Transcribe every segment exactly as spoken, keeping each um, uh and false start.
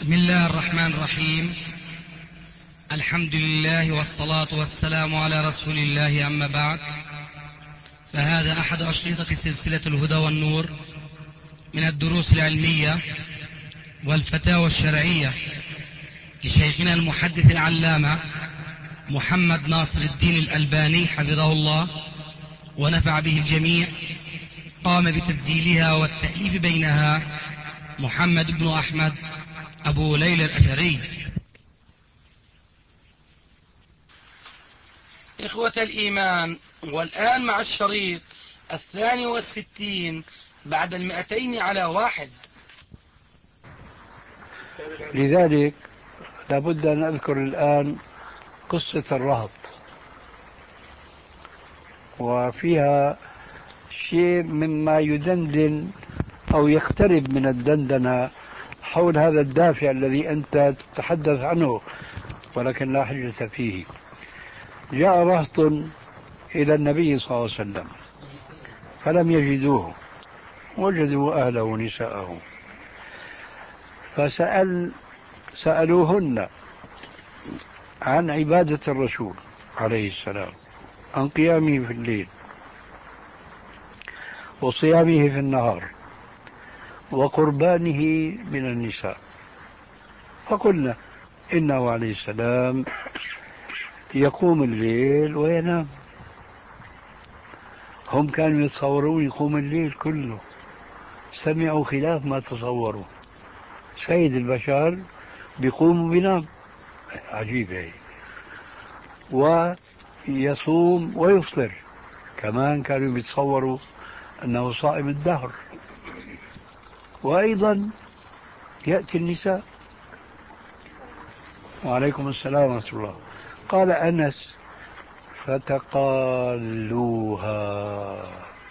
بسم الله الرحمن الرحيم. الحمد لله والصلاة والسلام على رسول الله، أما بعد، فهذا أحد أشرطة سلسلة الهدى والنور من الدروس العلمية والفتاوى الشرعية لشيخنا المحدث العلامة محمد ناصر الدين الألباني حفظه الله ونفع به الجميع. قام بتسجيلها والتأليف بينها محمد بن أحمد أبو ليلى الأثري. إخوة الإيمان، والآن مع الشريط الثاني والستين بعد المئتين على واحد. لذلك لابد أن أذكر الآن قصة الرهط، وفيها شيء مما يدندن أو يقترب من الدندنة حول هذا الدافع الذي أنت تتحدث عنه ولكن لا حجة فيه. جاء رهط إلى النبي صلى الله عليه وسلم فلم يجدوه، وجدوا أهله ونساءه، فسأل سألوهن عن عبادة الرسول عليه السلام، عن قيامه في الليل وصيامه في النهار وقربانه من النساء، فقلنا إنه عليه السلام يقوم الليل وينام. هم كانوا يتصورون يقوم الليل كله، سمعوا خلاف ما تصوروا. سيد البشر بيقوم وبينام، عجيب هي. ويصوم ويفطر، كمان كانوا بيتصوروا أنه صائم الدهر. وأيضا يأتي النساء. وعليكم السلام ورحمة الله. قال أنس: فتقالوها،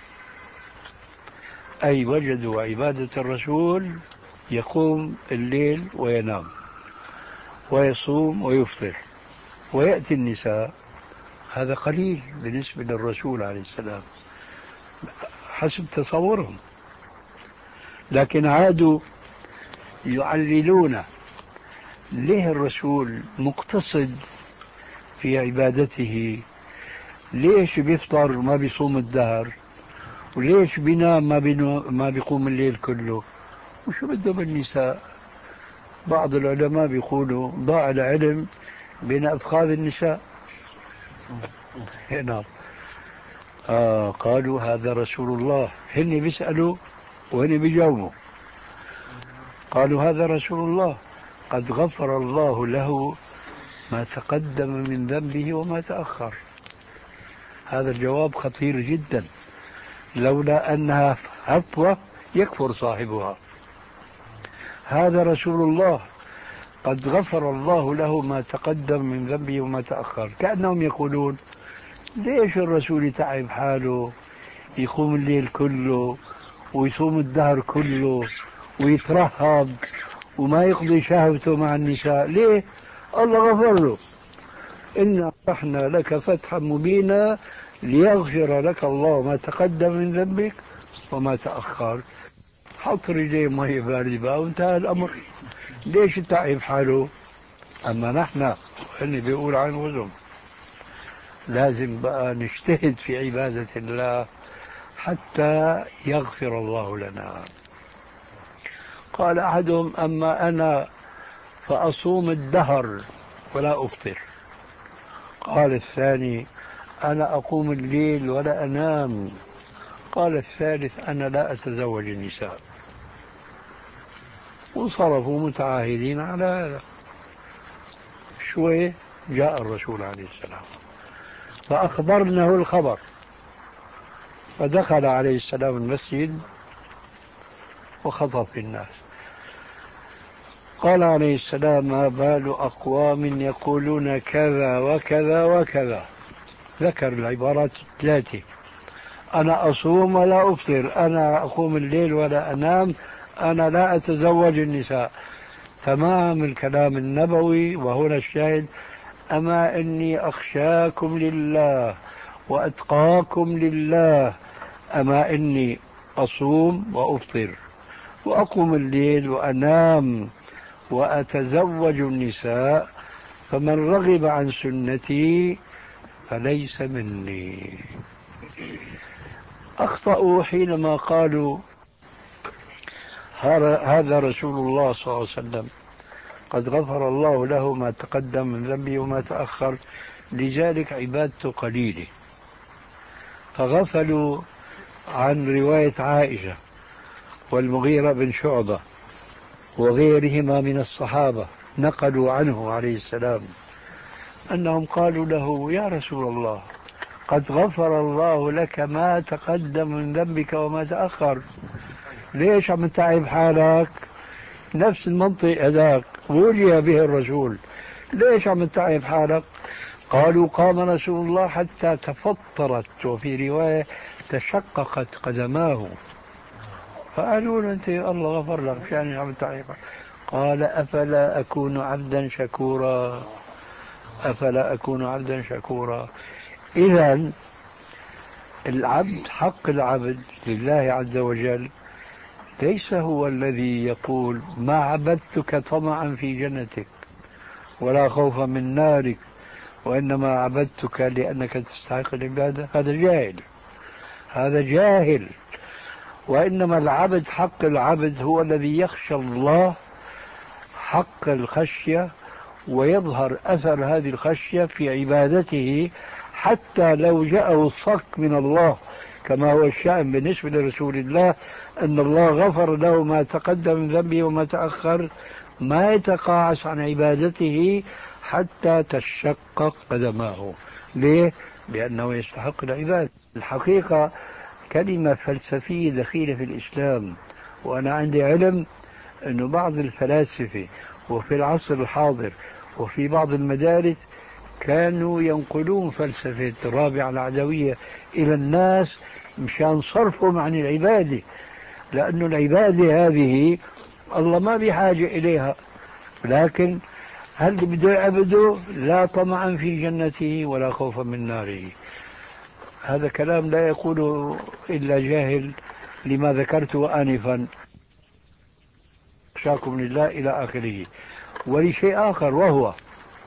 أي وجدوا عبادة الرسول يقوم الليل وينام ويصوم ويفطر، ويأتي النساء. هذا قليل بالنسبة للرسول عليه السلام حسب تصورهم، لكن عادوا يعللون ليه الرسول مقتصد في عبادته، ليش بيفطر ما بيصوم الدهر، وليش بينام ما, ما بيقوم الليل كله، وشو بدهم النساء. بعض العلماء بيقولوا ضاع العلم بين أفخاذ النساء. هنا آه قالوا هذا رسول الله، هن بيسألوا وهن بيجاوبوا. قالوا هذا رسول الله قد غفر الله له ما تقدم من ذنبه وما تأخر. هذا الجواب خطير جدا، لولا أنها هفوة يكفر صاحبها. هذا رسول الله قد غفر الله له ما تقدم من ذنبه وما تأخر. كأنهم يقولون ليش الرسول يتعب حاله يقوم الليل كله ويصوم الدهر كله ويترهب وما يقضي شهوته مع النساء؟ ليه؟ الله غفر له. إنا فتحنا لك فتحا مبينا ليغفر لك الله ما تقدم من ذنبك وما تأخر. حط رجليه مية باردة بقى وانتهى الأمر. ليش يتعب حاله؟ أما نحن اللي بيقول عن وزن لازم بقى نجتهد في عبادة الله حتى يغفر الله لنا. قال أحدهم: أما أنا فأصوم الدهر ولا أفطر. قال الثاني: أنا أقوم الليل ولا أنام. قال الثالث: أنا لا أتزوج النساء. وصرفوا متعاهدين على هذا. شوي جاء الرسول عليه السلام فأخبرناه الخبر، فدخل عليه السلام المسجد وخطب الناس. قال عليه السلام: ما بال أقوام يقولون كذا وكذا وكذا. ذكر العبارات الثلاثة: أنا أصوم ولا أفطر، أنا أقوم الليل ولا أنام، أنا لا أتزوج النساء. تمام الكلام النبوي. وهنا الشاهد: أما إني أخشاكم لله وأتقاكم لله، أما إني أصوم وأفطر وأقوم الليل وأنام وأتزوج النساء، فمن رغب عن سنتي فليس مني. أخطأوا حينما قالوا هذا رسول الله صلى الله عليه وسلم قد غفر الله له ما تقدم من ذنبه وما تأخر، لذلك عبادته قليلة. فغفلوا عن رواية عائشة والمغيرة بن شعبة وغيرهما من الصحابة، نقلوا عنه عليه السلام أنهم قالوا له يا رسول الله قد غفر الله لك ما تقدم من ذنبك وما تأخر، ليش عم تتعب حالك؟ نفس المنطق هذاك وجه به الرسول، ليش عم تتعب حالك؟ قالوا قام رسول الله حتى تفطرت، وفي رواية تشققت قدماه. فقالوا له أنت الله غفر لك مشان عم تتعب. قال أفلا أكون عبدا شكورا، أفلا أكون عبدا شكورا. إذن العبد، حق العبد لله عز وجل ليس هو الذي يقول ما عبدتك طمعا في جنتك ولا خوفا من نارك، وإنما عبدتك لأنك تستحق العبادة. هذا جاهل، هذا جاهل. وإنما العبد، حق العبد هو الذي يخشى الله حق الخشية، ويظهر أثر هذه الخشية في عبادته، حتى لو جاءه الصك من الله كما هو الشأن بالنسبة لرسول الله أن الله غفر له ما تقدم من ذنبه وما تأخر، ما يتقاعس عن عبادته حتى تشقق قدماه. ليه؟ لأنه يستحق العبادة. الحقيقة كلمة فلسفية دخيلة في الإسلام، وأنا عندي علم أن بعض الفلاسفة وفي العصر الحاضر وفي بعض المدارس كانوا ينقلون فلسفة الرابعة العدوية إلى الناس مشان صرفهم عن العبادة، لأن العبادة هذه الله ما بحاجة إليها، لكن هل بده يعبده لا طمعا في جنته ولا خوفا من ناره. هذا كلام لا يقوله إلا جاهل، لما ذكرته آنفا خشاكم لله إلى آخره. ولشيء آخر، وهو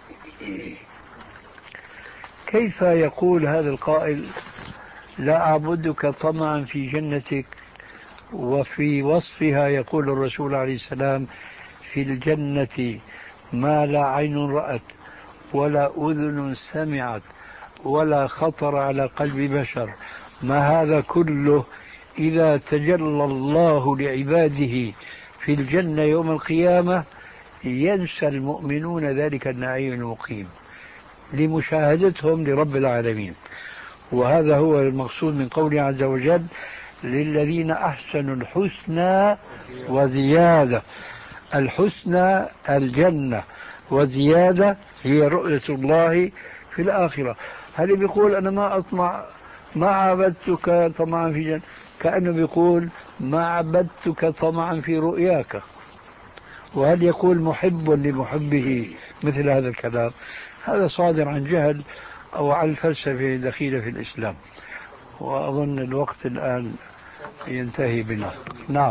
كيف يقول هذا القائل لا أعبدك طمعا في جنتك، وفي وصفها يقول الرسول عليه السلام في الجنة ما لا عين رأت ولا أذن سمعت ولا خطر على قلب بشر. ما هذا كله إذا تجلى الله لعباده في الجنة يوم القيامة ينسى المؤمنون ذلك النعيم المقيم لمشاهدتهم لرب العالمين. وهذا هو المقصود من قوله عز وجل للذين أحسنوا الحسنى وزيادة. الحسنى الجنة، وزيادة هي رؤية الله في الآخرة. هل بيقول أنا ما أطمع، ما عبدتك طمعا في جنة، كأنه بيقول ما عبدتك طمعا في رؤياك. وهل يقول محب لمحبه مثل هذا الكلام؟ هذا صادر عن جهل أو عن فلسفة دخيلة في الإسلام. وأظن الوقت الآن ينتهي بنا. نعم.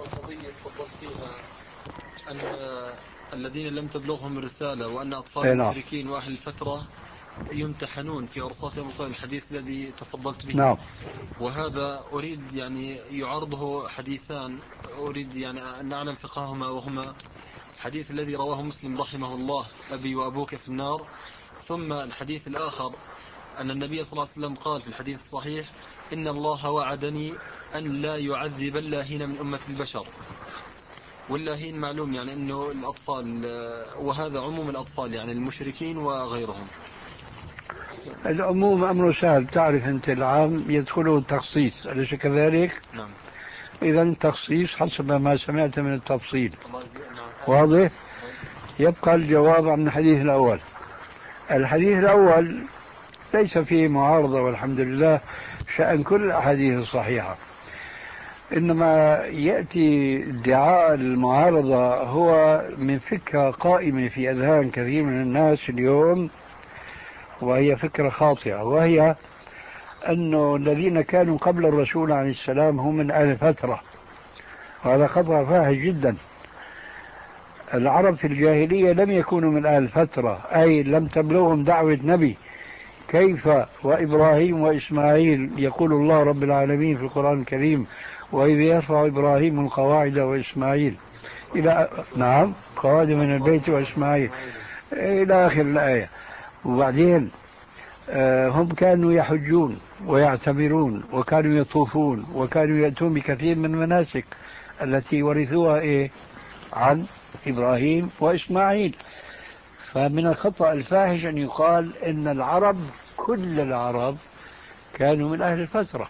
أن الذين لم تبلغهم الرسالة وأن أطفال المشركين وأهل الفترة يمتحنون في أرصات يوم القيامة، الحديث الذي تفضلت به. نعم. وهذا أريد يعني يعارضه حديثان أريد يعني أن أعلم فقههما، وهما الحديث الذي رواه مسلم رحمه الله أبي وأبوك في النار، ثم الحديث الآخر أن النبي صلى الله عليه وسلم قال في الحديث الصحيح إن الله وعدني أن لا يعذب اللاهين من أمة البشر. واللاهين معلوم يعني أنه الأطفال، وهذا عموم الأطفال يعني المشركين وغيرهم. العموم أمر سهل، تعرف أنت العام يدخله التخصيص، أليس كذلك؟ نعم. إذا التخصيص حسب ما سمعت من التفصيل. واضح؟ يبقى الجواب عن الحديث الأول. الحديث الأول ليس فيه معارضة والحمد لله، شأن كل الأحاديث الصحيحة. إنما يأتي ادعاء المعارضة هو من فكرة قائمة في أذهان كثير من الناس اليوم، وهي فكرة خاطئة، وهي أنه الذين كانوا قبل الرسول عليه السلام هم من أهل فترة، وهذا خطأ فاحش جدا. العرب في الجاهلية لم يكونوا من أهل الفترة، أي لم تبلغهم دعوة نبي. كيف وإبراهيم وإسماعيل؟ يقول الله رب العالمين في القرآن الكريم: وإذ يرفع إبراهيم القواعد وإسماعيل إلى نعم قواعد من البيت وإسماعيل إلى آخر الآية. وبعدين هم كانوا يحجون ويعتمرون وكانوا يطوفون وكانوا يأتون بكثير من المناسك التي ورثوها إيه؟ عن إبراهيم وإسماعيل. فمن الخطأ الفاحش أن يقال إن العرب كل العرب كانوا من أهل الفترة.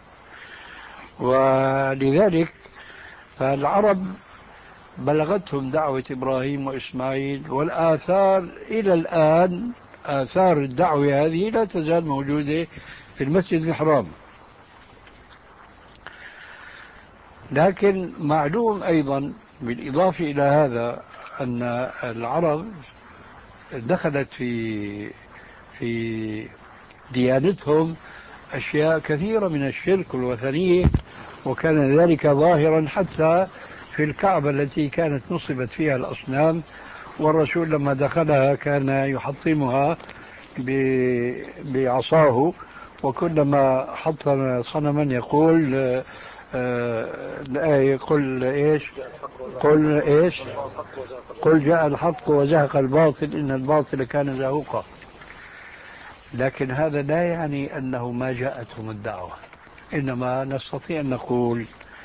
ولذلك فالعرب بلغتهم دعوة إبراهيم وإسماعيل، والآثار إلى الآن آثار الدعوة هذه لا تزال موجودة في المسجد الحرام. لكن معلوم أيضا بالإضافة إلى هذا أن العرب دخلت في في ديانتهم أشياء كثيرة من الشرك والوثنية، وكان ذلك ظاهرا حتى في الكعبة التي كانت نصبت فيها الأصنام، والرسول لما دخلها كان يحطمها بعصاه، وكلما حطم صنما يقول الآية: قل إيش قل إيش قل جاء الحق وزهق الباطل إن الباطل كان زهوقا. لكن هذا لا يعني أنه ما جاءتهم الدعوة، إنما نستطيع أن نقول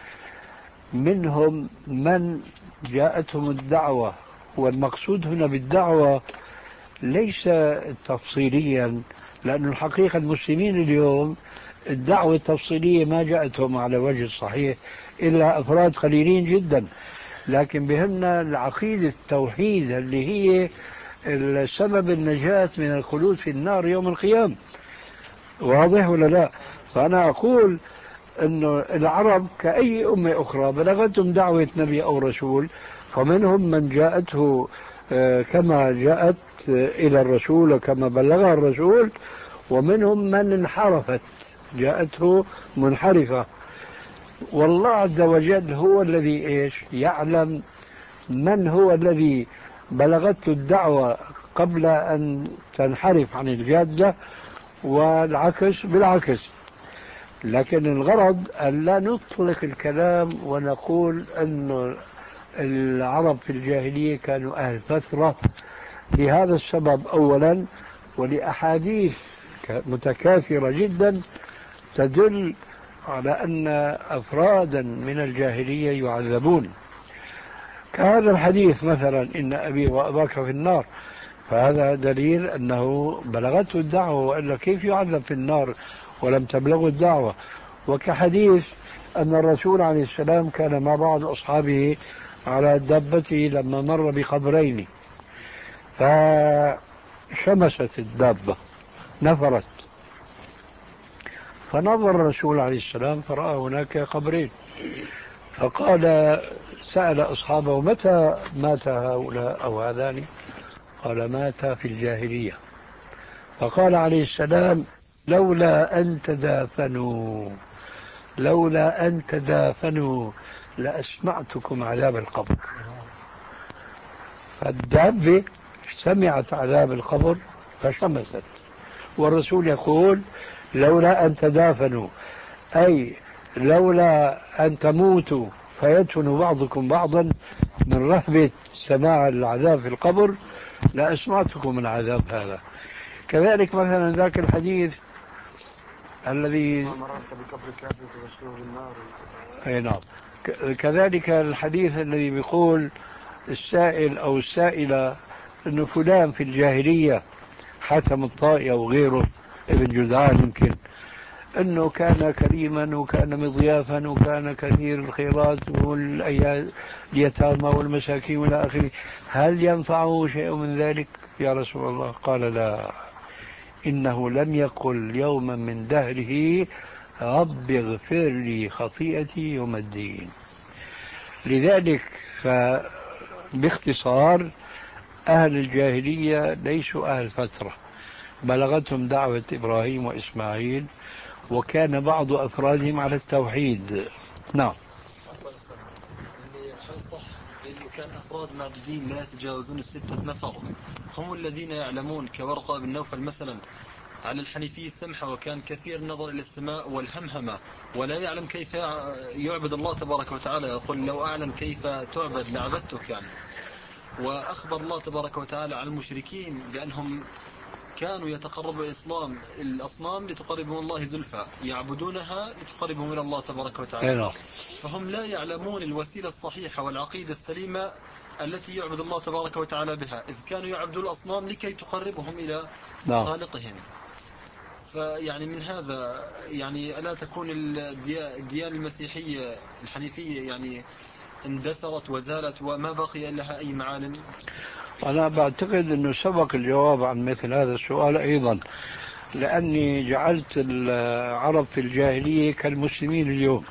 منهم من جاءتهم الدعوة، والمقصود هنا بالدعوة ليس تفصيليا، لأن الحقيقة المسلمين اليوم الدعوة التفصيلية ما جاءتهم على وجه الصحيح إلا أفراد قليلين جدا، لكن بهمنا العقيدة التوحيد اللي هي السبب النجاة من الخلود في النار يوم القيامة. واضح ولا لا؟ فأنا أقول أن العرب كأي أمة أخرى بلغتهم دعوة نبي أو رسول، فمنهم من جاءته كما جاءت إلى الرسول وكما بلغها الرسول، ومنهم من انحرفت جاءته منحرفة. والله عز وجل هو الذي إيش يعلم من هو الذي بلغته الدعوة قبل أن تنحرف عن الجادة، والعكس بالعكس. لكن الغرض أن لا نطلق الكلام ونقول أن العرب في الجاهلية كانوا أهل فترة لهذا السبب أولا، ولأحاديث متكاثرة جدا تدل على أن أفرادا من الجاهلية يعذبون، كهذا الحديث مثلا: إن أبي وأباك في النار، فهذا دليل أنه بلغته الدعوة، وإلا كيف يعذب في النار ولم تبلغه الدعوة. وكحديث أن الرسول عليه السلام كان مع بعض أصحابه على دابته لما مر بقبرين، فشمست الدابة نفرت، فنظر الرسول عليه السلام فرأى هناك قبرين، فقال سأل أصحابه: متى مات هؤلاء أو هذان؟ قال: مات في الجاهلية. فقال عليه السلام: لولا أن تدافنوا لولا أن تدافنوا لأسمعتكم عذاب القبر. فالدابة سمعت عذاب القبر فشمست، والرسول يقول: لولا أن تدافنوا، أي لولا أن تموتوا فيدفن بعضكم بعضا من رهبة سماع العذاب في القبر لأسمعتكم من عذاب هذا. كذلك مثلا ذاك الحديث الذي أي نعم، كذلك الحديث الذي بيقول السائل أو السائلة أنه فلان في الجاهلية حاتم الطائي أو غيره ابن جذعان يمكن أنه كان كريما وكان مضيافا وكان كثير الخيرات واليتامى والمساكين والى آخره، هل ينفعه شيء من ذلك يا رسول الله؟ قال: لا، إنه لم يقل يوما من دهره رب اغفر لي خطيئتي يوم الدين. لذلك فباختصار أهل الجاهلية ليسوا أهل فترة، بلغتهم دعوة إبراهيم وإسماعيل، وكان بعض أفرادهم على التوحيد. نعم. هل صح كان أفراد أفراد معدودين لا يتجاوزون الستة نفر هم الذين يعلمون، كورقة بن نوفل مثلا على الحنيفية السمحة، وكان كثير النظر إلى السماء والهمهمة ولا يعلم كيف يعبد الله تبارك وتعالى، يقول لو أعلم كيف تعبد لعبدتك يعني. وأخبر الله تبارك وتعالى عن المشركين بأنهم كانوا يتقربوا الإسلام الأصنام لتقربهم الله زلفى، يعبدونها لتقربهم إلى الله تبارك وتعالى، فهم لا يعلمون الوسيلة الصحيحة والعقيدة السليمة التي يعبد الله تبارك وتعالى بها، إذ كانوا يعبدون الأصنام لكي تقربهم إلى خالقهم. فيعني من هذا يعني ألا تكون الديانة المسيحية الحنيفية يعني اندثرت وزالت وما بقي لها أي معالم؟ أنا بعتقد أنه سبق الجواب عن مثل هذا السؤال أيضا، لأني جعلت العرب في الجاهلية كالمسلمين اليوم،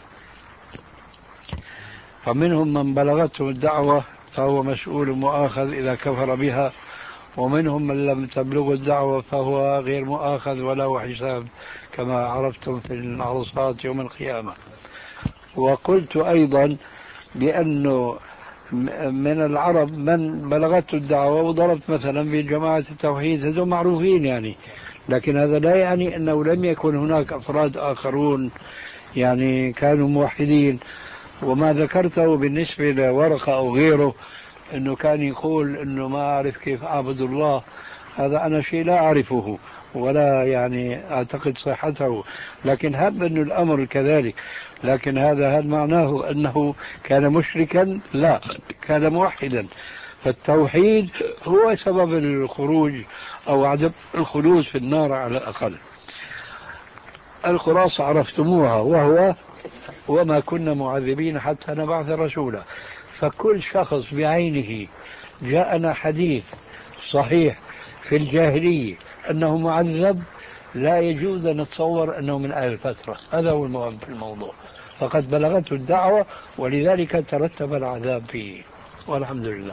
فمنهم من بلغته الدعوة فهو مسؤول مؤاخذ إذا كفر بها، ومنهم من لم تبلغ الدعوة فهو غير مؤاخذ وله حساب كما عرفتم في العرصات يوم القيامة. وقلت أيضا بأنه من العرب من بلغته الدعوة، وضربت مثلا في جماعة التوحيد، هذول معروفين يعني، لكن هذا لا يعني أنه لم يكن هناك أفراد آخرون يعني كانوا موحدين. وما ذكرته بالنسبة لورقة أو غيره أنه كان يقول أنه ما أعرف كيف أعبد الله، هذا أنا شيء لا أعرفه ولا يعني أعتقد صحته، لكن هب أن الأمر كذلك. لكن هذا هل معناه أنه كان مشركا؟ لا، كان موحدا. فالتوحيد هو سبب الخروج أو عدم الخلود في النار على الأقل. الخلاصة عرفتموها، وهو وما كنا معذبين حتى نبعث رسولا. فكل شخص بعينه جاءنا حديث صحيح في الجاهلية أنه معذب، لا يجوز أن نتصور أنه من أهل الفترة. هذا هو المهم في الموضوع، فقد بلغته الدعوة ولذلك ترتب العذاب فيه، والحمد لله.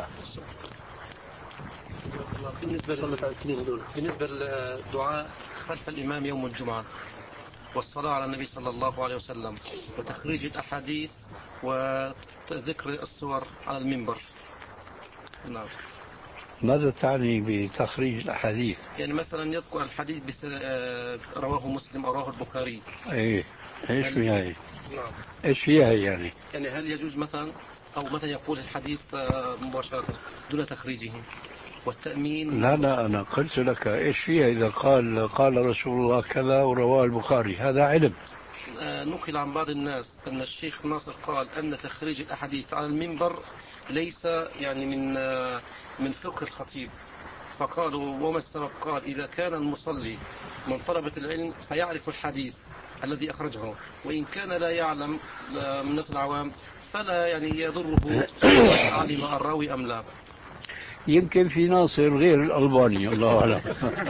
بالنسبة بالنسبة للدعاء خلف الإمام يوم الجمعة والصلاة على النبي صلى الله عليه وسلم وتخريج الأحاديث وذكر الصور على المنبر، نعم، ماذا تعني بتخريج الأحاديث؟ يعني مثلا يذكر الحديث بس... رواه مسلم أو رواه البخاري. ايه ايش فيها هي؟ نعم، ايش فيها يعني؟ يعني هل يجوز مثلا أو مثلا يقول الحديث مباشرة دون تخريجه والتأمين؟ لا لا أنا قلت لك إيش فيها إذا قال قال رسول الله كذا ورواه البخاري، هذا علم. نقل عن بعض الناس أن الشيخ ناصر قال أن تخريج الأحاديث على المنبر ليس يعني من من فقه الخطيب، فقالوا وما السبب؟ قال إذا كان المصلي من طلبة العلم فيعرف الحديث الذي أخرجه، وإن كان لا يعلم من الناس العوام فلا يعني يضره علم الراوي أم لا. يمكن في ناصر غير الألباني، الله أعلم.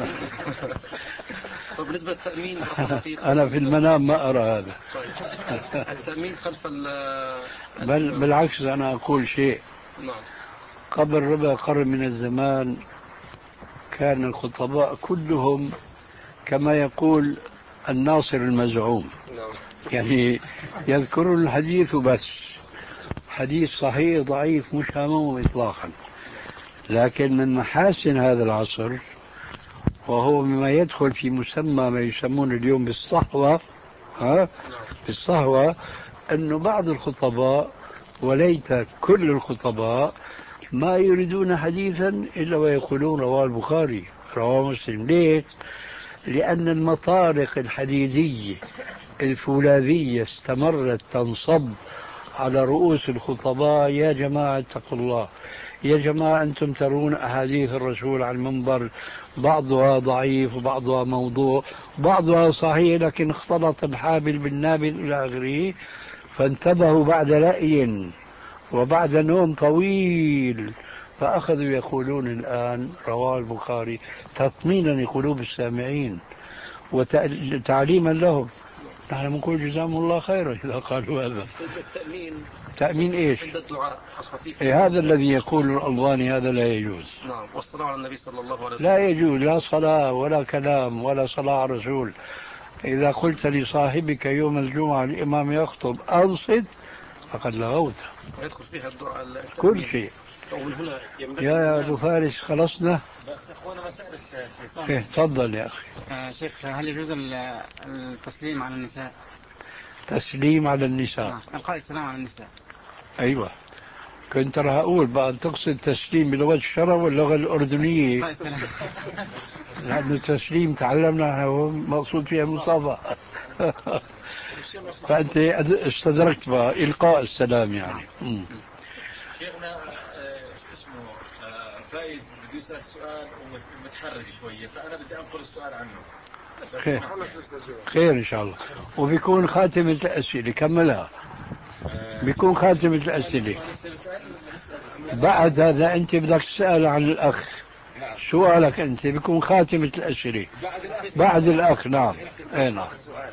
طب بالنسبة للتأمين أنا في المنام ما أرى هذا. طيب. التأمين خلف بل بالعكس أنا أقول شيء. نعم. قبل ربع قرن من الزمان كان الخطباء كلهم كما يقول الناصر المزعوم، نعم. يعني يذكرون الحديث بس، حديث صحيح ضعيف مش هامهم إطلاقا. لكن من محاسن هذا العصر، وهو مما يدخل في مسمى ما يسمون اليوم بالصحوة، ها بالصحوة، أن بعض الخطباء وليت كل الخطباء ما يريدون حديثا إلا ويقولون رواه البخاري رواه مسلم. ليه؟ لأن المطارق الحديدية الفولاذية استمرت تنصب على رؤوس الخطباء. يا جماعة اتقوا الله، يا جماعة أنتم ترون أحاديث الرسول على المنبر بعضها ضعيف وبعضها موضوع بعضها صحيح، لكن اختلط الحابل بالنابل إلى آخره. فانتبهوا بعد لأي وبعد نوم طويل، فأخذوا يقولون الآن رواه البخاري تطمينا لقلوب السامعين وتعليما لهم. نحن نقول جزاهم الله خيرا إذا قالوا هذا. التأمين تأمين إيش؟ عند الدعاء الخفيف. إيه هذا الذي يقول الألباني هذا لا يجوز. نعم. والصلاة على النبي صلى الله عليه وسلم لا يجوز، لا صلاة ولا كلام ولا صلاة على الرسول. إذا قلت لصاحبك يوم الجمعة الإمام يخطب أنصت فقد لغوت. يدخل فيها الدعاء كل شيء. ومن هنا ينبغي يا أبو فارس خلصنا؟ بس أخوانا مسائل الشيخ. إيه تفضل يا أخي. آه شيخ، هل يجوز التسليم على النساء؟ تسليم على النساء؟ نعم، إلقاء السلام على النساء. أيوة، كنت راح أقول بقى تقصد تسليم بلغة الشرع واللغة الأردنية، إلقاء السلام. لأن التسليم تعلمنا هو مقصود فيها المصافحة. فأنت استدركت بقى إلقاء السلام يعني. م. شيخنا شو اسمه فايز بده يسألك سؤال ومتحرج شوية، فأنا بدي أنقل السؤال عنه. خير خير إن شاء الله. وبيكون خاتمة الأسئلة كملها، بيكون خاتمة الأسئلة. بعد هذا أنت بدك تسأل عن الأخ، سؤالك أنت بيكون خاتمة الأسئلة بعد الأخ. نعم أي نعم.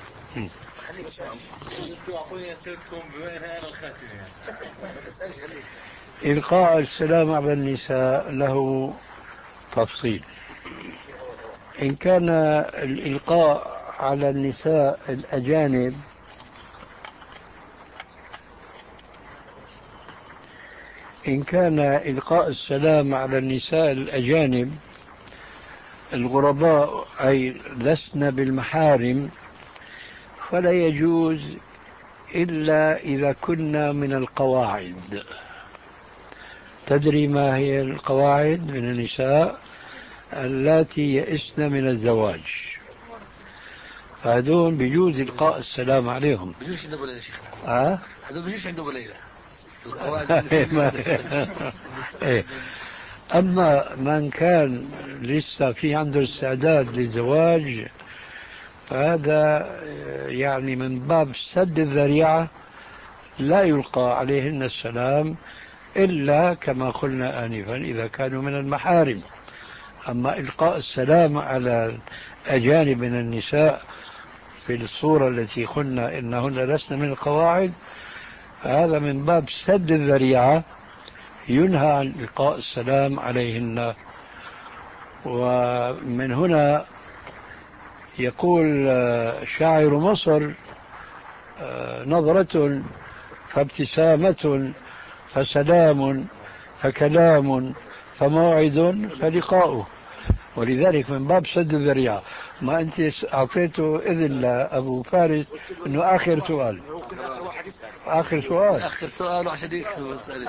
إلقاء السلام على النساء له تفصيل. إن كان الإلقاء على النساء الأجانب إن كان إلقاء السلام على النساء الأجانب الغرباء أي لسن بالمحارم فلا يجوز إلا إذا كنا من القواعد. تدري ما هي القواعد من النساء؟ اللاتي يئسن من الزواج، فهذون بيجوز إلقاء السلام عليهم. بيجوش عنده بليلة شيخ. ها؟ هذول بيجوش عنده بليلة. أما من كان لسه في عنده استعداد للزواج فهذا يعني من باب سد الذريعة لا يلقى عليهن السلام إلا كما قلنا آنفا إذا كانوا من المحارم. أما إلقاء السلام على الأجانب من النساء في الصورة التي قلنا إنهن لسن من القواعد هذا من باب سد الذريعة، ينهى عن إلقاء السلام عليهن. ومن هنا يقول شاعر مصر: نظرة فابتسامة فسلام فكلام فموعد فلقاؤه. ولذلك من باب سد الذريعة. ما أنت أعطيته إذن لأبو فارس أنه آخر سؤال آخر سؤال آخر سؤال عشان يكتب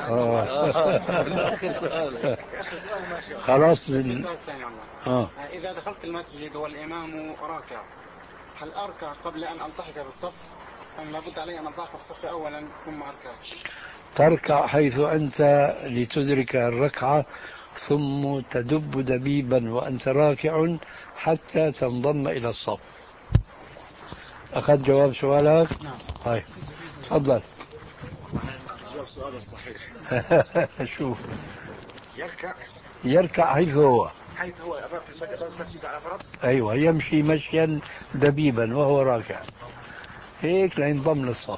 آخر سؤال خلاص. آه. إذا دخلت المسجد والإمام راكع هل أركع قبل أن ألتحق بالصف أم لابد علي أن ألتحق بالصف أولا ثم أركع؟ تركع حيث أنت لتدرك الركعة ثم تدب دبيبا وأنت راكع حتى تنضم إلى الصف. أخذ جواب سؤالك؟ نعم. هاي تفضل. جواب سؤال الصحيح. شوف يركع يركع حيث هو حيث هو أمام في المسجد على فرض. أيوة يمشي مشيا دبيبا وهو راكع هيك لينضم للصف.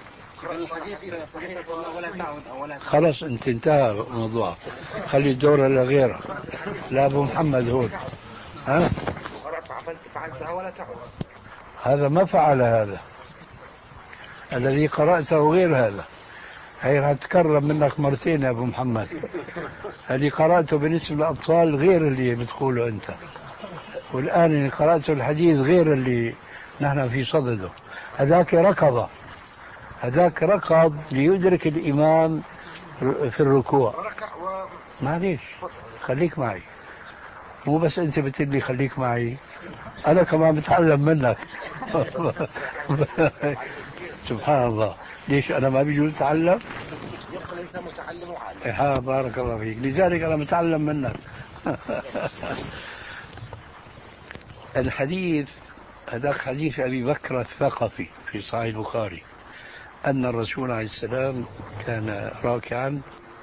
خلاص انت انتهى الموضوع، خلي الدور لغيره. لا ابو محمد هون. ها فعلتها ولا تعود. هذا ما فعل هذا الذي قرأته غير هذا. هي راح تكرر منك مرتين يا ابو محمد. الذي قرأته بالنسبة للأطفال غير اللي بتقوله انت، والآن اللي قرأته الحديث غير اللي نحن في صدده. هذاك ركض هذاك ركض ليدرك الإمام في الركوع. معليش خليك معي، مو بس أنت بتقول خليك معي، أنا كمان بتعلم منك. سبحان الله، ليش أنا ما بيجوز أتعلم؟ يبقى الإنسان متعلم وعالم. ها بارك الله فيك، لذلك أنا متعلم منك. الحديث هذاك حديث أبي بكر الثقفي في صحيح البخاري أن الرسول عليه السلام كان راكعا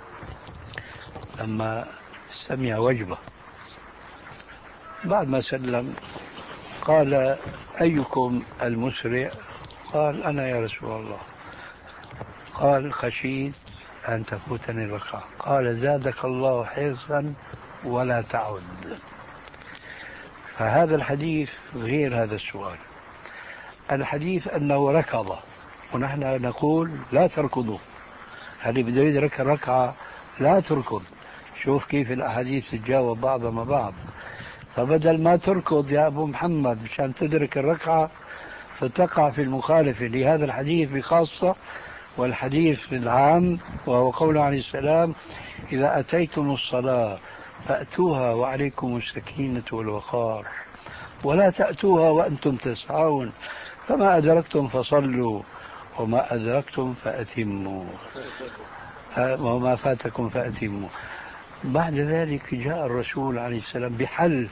لما سمع وجبة، بعد ما سلم قال: أيكم المسرع؟ قال: أنا يا رسول الله. قال: خشيت أن تفوتني الركعة. قال: زادك الله حرصا ولا تعد. فهذا الحديث غير هذا السؤال. الحديث أنه ركض، ونحن نقول لا تركضوا. هل بده يدرك الركعة لا تركض. شوف كيف الأحاديث تتجاوب بعضها مع بعض. فبدل ما تركض يا أبو محمد مشان تدرك الركعة فتقع في المخالفة لهذا الحديث بخاصة والحديث العام، وهو قوله عليه السلام: إذا أتيتم الصلاة فأتوها وعليكم السكينة والوقار ولا تأتوها وأنتم تسعون فما أدركتم فصلوا وما أدركتم فأتموا وما فاتكم فأتموا. بعد ذلك جاء الرسول عليه السلام بحل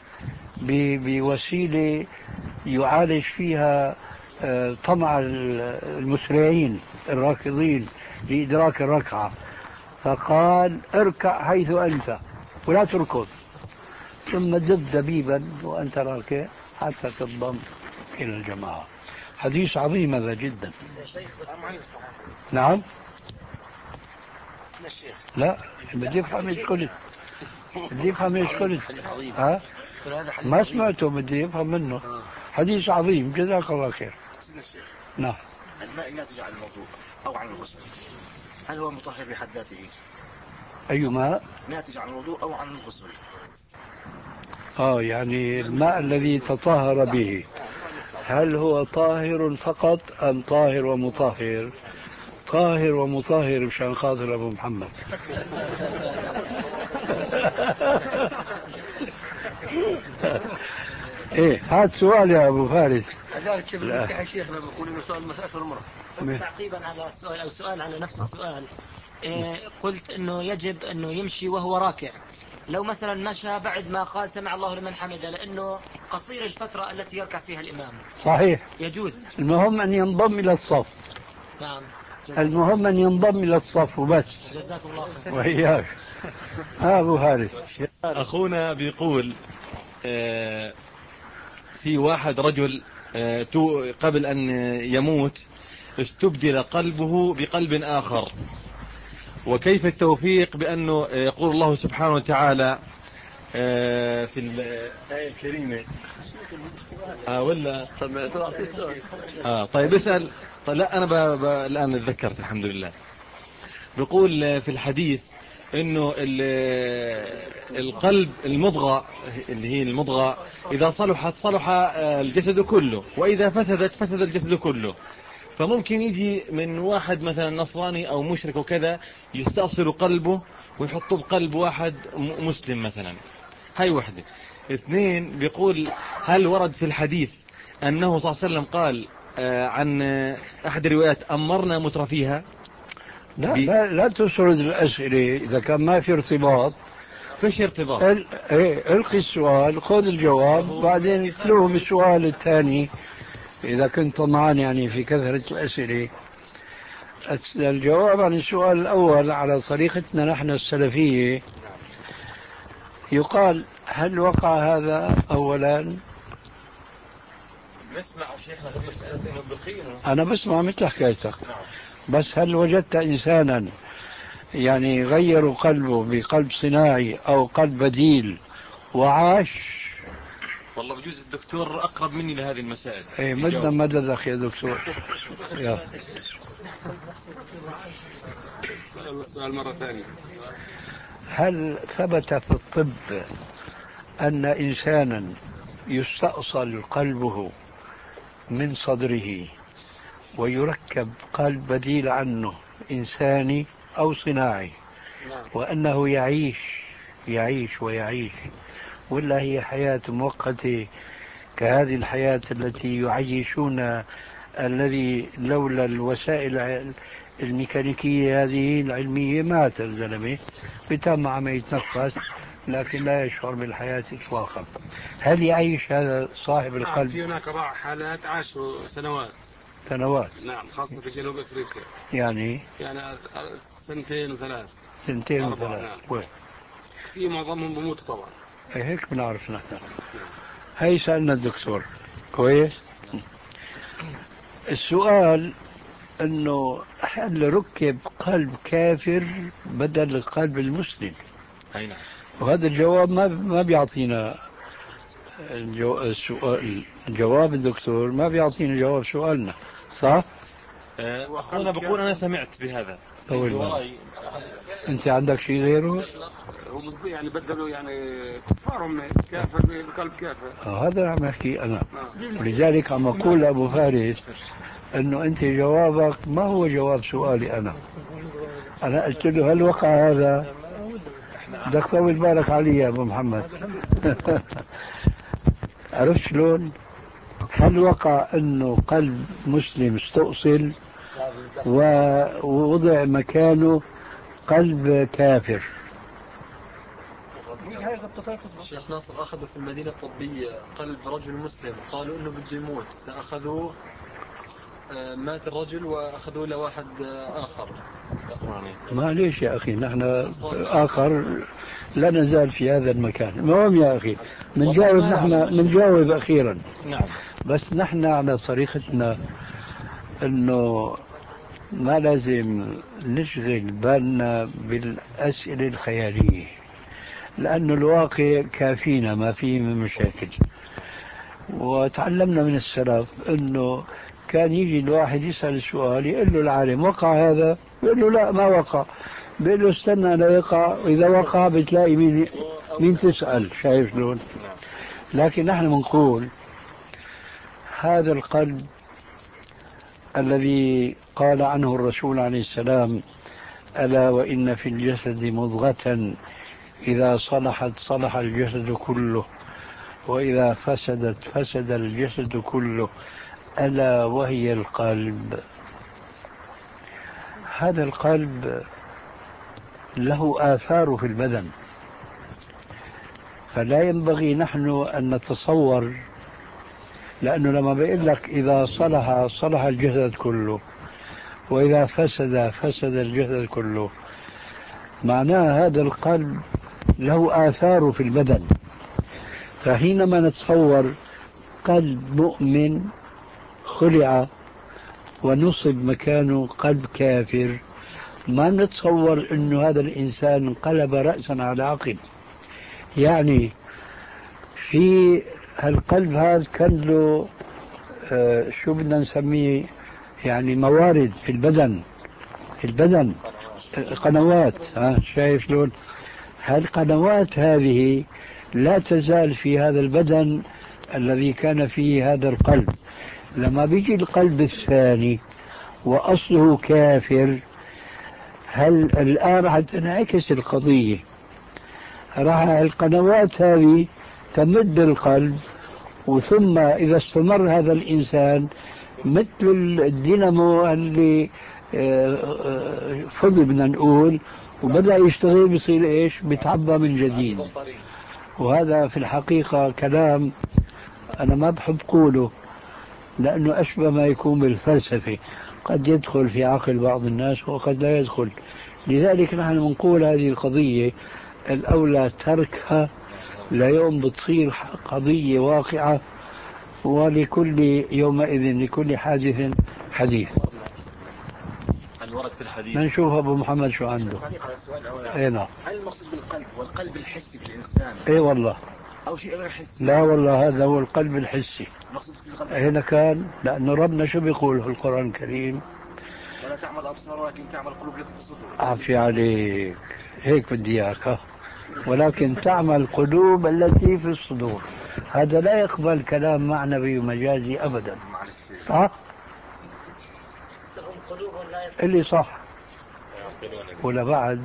بوسيلة يعالج فيها طمع المسرعين الراكضين لإدراك الركعة، فقال: اركع حيث أنت ولا تركض، ثم دب دبيبا وأنت راكع حتى تنضم إلى الجماعة. حديث عظيم هذا جدا. نعم. لا بدي افهم ايش قلت، بدي افهم ايش قلت. ها ما سمعته، بدي افهم منه. حديث عظيم، جزاك الله خير. نعم. الماء الناتج عن الوضوء او عن الغسل هل هو مطهر بحد ذاته؟ اي ماء ناتج عن الوضوء او عن الغسل؟ اه يعني الماء الذي تطهر به هل هو طاهر فقط ام طاهر ومطهر؟ طاهر ومطهر مشان خاطر ابو محمد. ايه هذا سؤال يا ابو فارس. هذا شوف يا شيخنا بقول انه سؤال مسألة المرأة. بس تعقيبا على السؤال او سؤال على نفس السؤال، إيه قلت انه يجب انه يمشي وهو راكع. لو مثلا مشى بعد ما قال سمع الله لمن حمده لانه قصير الفترة التي يركع فيها الامام. صحيح. يجوز. المهم ان ينضم الى الصف. نعم. المهم ان ينضم الى الصف وبس. جزاك الله خير. وإياك. ابو هارس. اخونا بيقول آه في واحد رجل آه قبل ان يموت استبدل قلبه بقلب اخر، وكيف التوفيق بانه يقول الله سبحانه وتعالى آه في الآية الكريمة آه ولا آه طيب اسأل. طيب لا أنا ب... ب... الآن اتذكرت الحمد لله. بيقول في الحديث إنه القلب المضغة اللي هي المضغة إذا صلحت صلح الجسد كله، وإذا فسدت فسد الجسد كله. فممكن يجي من واحد مثلا نصراني أو مشرك وكذا يستأصل قلبه ويحطه بقلب واحد مسلم مثلا. هاي وحدة. اثنين بيقول هل ورد في الحديث أنه صلى الله عليه وسلم قال آه عن أحد الروايات أمرنا مترفيها؟ لا لا, لا تسرد الأسئلة إذا كان ما في ارتباط. فيش ارتباط. ال... ايه القي السؤال خذ الجواب بعدين اتلوهم السؤال الثاني إذا كنت طمعان يعني في كثرة الأسئلة. الجواب عن السؤال الأول على طريقتنا نحن السلفية يقال هل وقع هذا أولا؟ نسمع شيخنا في مسألة إنه بقيمه. أنا بسمع مثل حكايتك. بس هل وجدت إنسانا يعني غيروا قلبه بقلب صناعي أو قلب بديل وعاش؟ والله بجوز الدكتور أقرب مني لهذه المسائل. إيه مدنا مددك يا دكتور. يا السؤال مرة ثانية. هل ثبت في الطب أن إنسانا يستأصل قلبه من صدره ويركب قلب بديل عنه إنساني أو صناعي وأنه يعيش يعيش ويعيش، ولا هي حياة مؤقتة كهذه الحياة التي يعيشون الذي لولا الوسائل الميكانيكية هذه العلمية مات الزلمة بتم عم يتنفس لكن لا يشعر بالحياة إطلاقا؟ هل يعيش هذا صاحب القلب؟ في هناك بعض حالات عاشوا سنوات. سنوات. نعم خاصة في جنوب أفريقيا. يعني يعني سنتين وثلاث. سنتين وثلاث. نعم. في معظمهم بموت طبعا. هيك بنعرف نحن. هي سألنا الدكتور كويس. السؤال انه هل ركب قلب كافر بدل القلب المسلم؟ اي نعم. وهذا الجواب ما ما بيعطينا الجو... السؤال. جواب الدكتور ما بيعطينا جواب سؤالنا صح؟ أخونا بقول أنا سمعت بهذا. أنت عندك شيء غيره؟ يعني بدلوا يعني كفارهم كافر بقلب كافر. آه هذا عم أحكي أنا. ولذلك عم أقول أبو فارس أنه أنت جوابك ما هو جواب سؤالي أنا. أنا قلت له هل وقع هذا؟ بدك طول بالك علي يا أبو محمد. عرفت شلون؟ هل وقع أنه قلب مسلم استؤصل ووضع مكانه قلب كافر؟ شيخ ناصر أخذوا في المدينة الطبية قلب رجل مسلم قالوا إنه بده يموت فأخذوا مات الرجل وأخذوا له واحد آخر. معليش يا أخي نحن آخر لا نزال في هذا المكان. المهم يا أخي منجاوب نحن منجاوب أخيرا. نعم. بس نحن على طريقتنا أنه ما لازم نشغل بالنا بالأسئلة الخيالية لأنه الواقع كافينا ما فيه من مشاكل. وتعلمنا من السلف أنه كان يجي الواحد يسأل سؤال يقول له العالم وقع هذا؟ يقول له لا ما وقع. بيقول له استنى لا يقع وإذا وقع بتلاقي مين مين تسأل. شايف شلون؟ لكن نحن بنقول هذا القلب الذي قال عنه الرسول عليه السلام ألا وإن في الجسد مضغة إذا صلحت صلح الجسد كله وإذا فسدت فسد الجسد كله ألا وهي القلب. هذا القلب له آثار في البدن فلا ينبغي نحن أن نتصور لأنه لما بيقول لك إذا صلح صلح الجسد كله وإذا فسد فسد الجسد كله معناه هذا القلب له آثار في البدن. فحينما نتصور قلب مؤمن خلع ونصب مكانه قلب كافر ما نتصور أنه هذا الإنسان انقلب رأسا على عقب. يعني في هالقلب هذا كان له آه شو بدنا نسميه يعني موارد في البدن في البدن قنوات. ها شايف شلون؟ هالقنوات هذه لا تزال في هذا البدن الذي كان فيه هذا القلب. لما بيجي القلب الثاني وأصله كافر هل الآن راح تنعكس القضية؟ راح القنوات هذه تمد القلب وثم إذا استمر هذا الإنسان مثل الدينامو اللي فضي بدنا نقول وبدأ يشتغل بيصير إيش بيتعبى من جديد. وهذا في الحقيقة كلام أنا ما بحب قوله لأنه أشبه ما يكون بالفلسفة قد يدخل في عقل بعض الناس وقد لا يدخل. لذلك نحن نقول هذه القضية الأولى تركها ليوم بتصير قضية واقعة ولكل يومئذ لكل حادث حديث. الورد في الحديث نشوف أبو محمد شو عنده. اي نعم. هل المقصود بالقلب هو القلب الحسي في الإنسان؟ اي والله. أو شيء غير حسي؟ لا والله هذا هو القلب الحسي. المقصود في القلب هنا كان لأنه ربنا شو بيقول في القرآن الكريم؟ ولا تعمل أبصار ولكن تعمل قلوب التي في الصدور. عافية عليك هيك بدي إياك. ولكن تعمل قلوب التي في الصدور. هذا لا يقبل كلام معنوي ومجازي أبدا. صح؟ اللي صح ولا بعد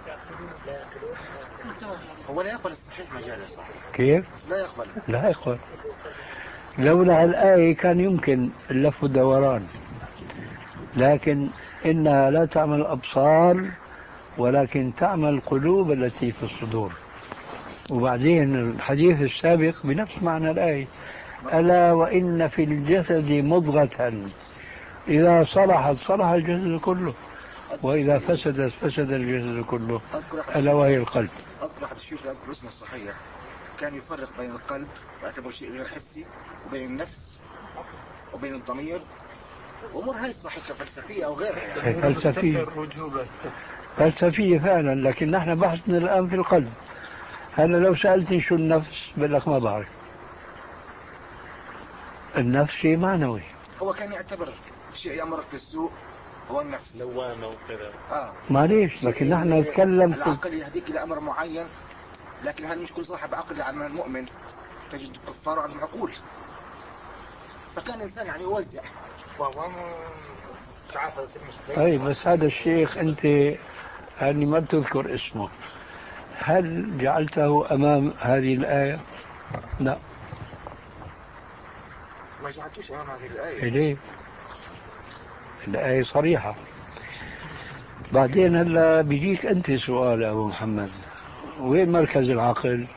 هو لا يقبل الصحيح مجازي صح؟ كيف؟ لا يقبل لا يقبل. لولا الآية كان يمكن اللف والدوران لكن إنها لا تعمل الأبصار ولكن تعمل القلوب التي في الصدور. وبعدين الحديث السابق بنفس معنى الآية ألا وإن في الجسد مضغة إذا صلحت صلح الجسد كله وإذا فسدت فسد الجسد كله ألا وهي القلب. أذكر أحد الشيوخ يذكر اسمه الصحيح كان يفرق بين القلب يعتبر شيء غير حسي وبين النفس وبين الضمير أمور هاي صحيح فلسفية أو غيرها يعني. فلسفية فلسفية فعلا لكن نحن بحثنا الآن في القلب. هلا لو سألتني شو النفس بقول لك ما بعرف. النفس شيء معنوي. هو كان يعتبر شيء يأمرك بالسوء هو النفس لوامة وكذا. آه. معليش لكن نحن نتكلم في العقل يهديك إلى أمر معين، لكن هل مش كل صاحب عقل عن المؤمن؟ تجد الكفار عندهم عقول، فكان الإنسان يعني يوزع وهو أي. بس هذا الشيخ أنت يعني ما تذكر اسمه، هل جعلته أمام هذه الآية؟ لا، ما جعلتوش أمام هذه الآية. ليه؟ الآية صريحة. بعدين هلا بيجيك أنت سؤال يا أبو محمد، وين مركز العقل؟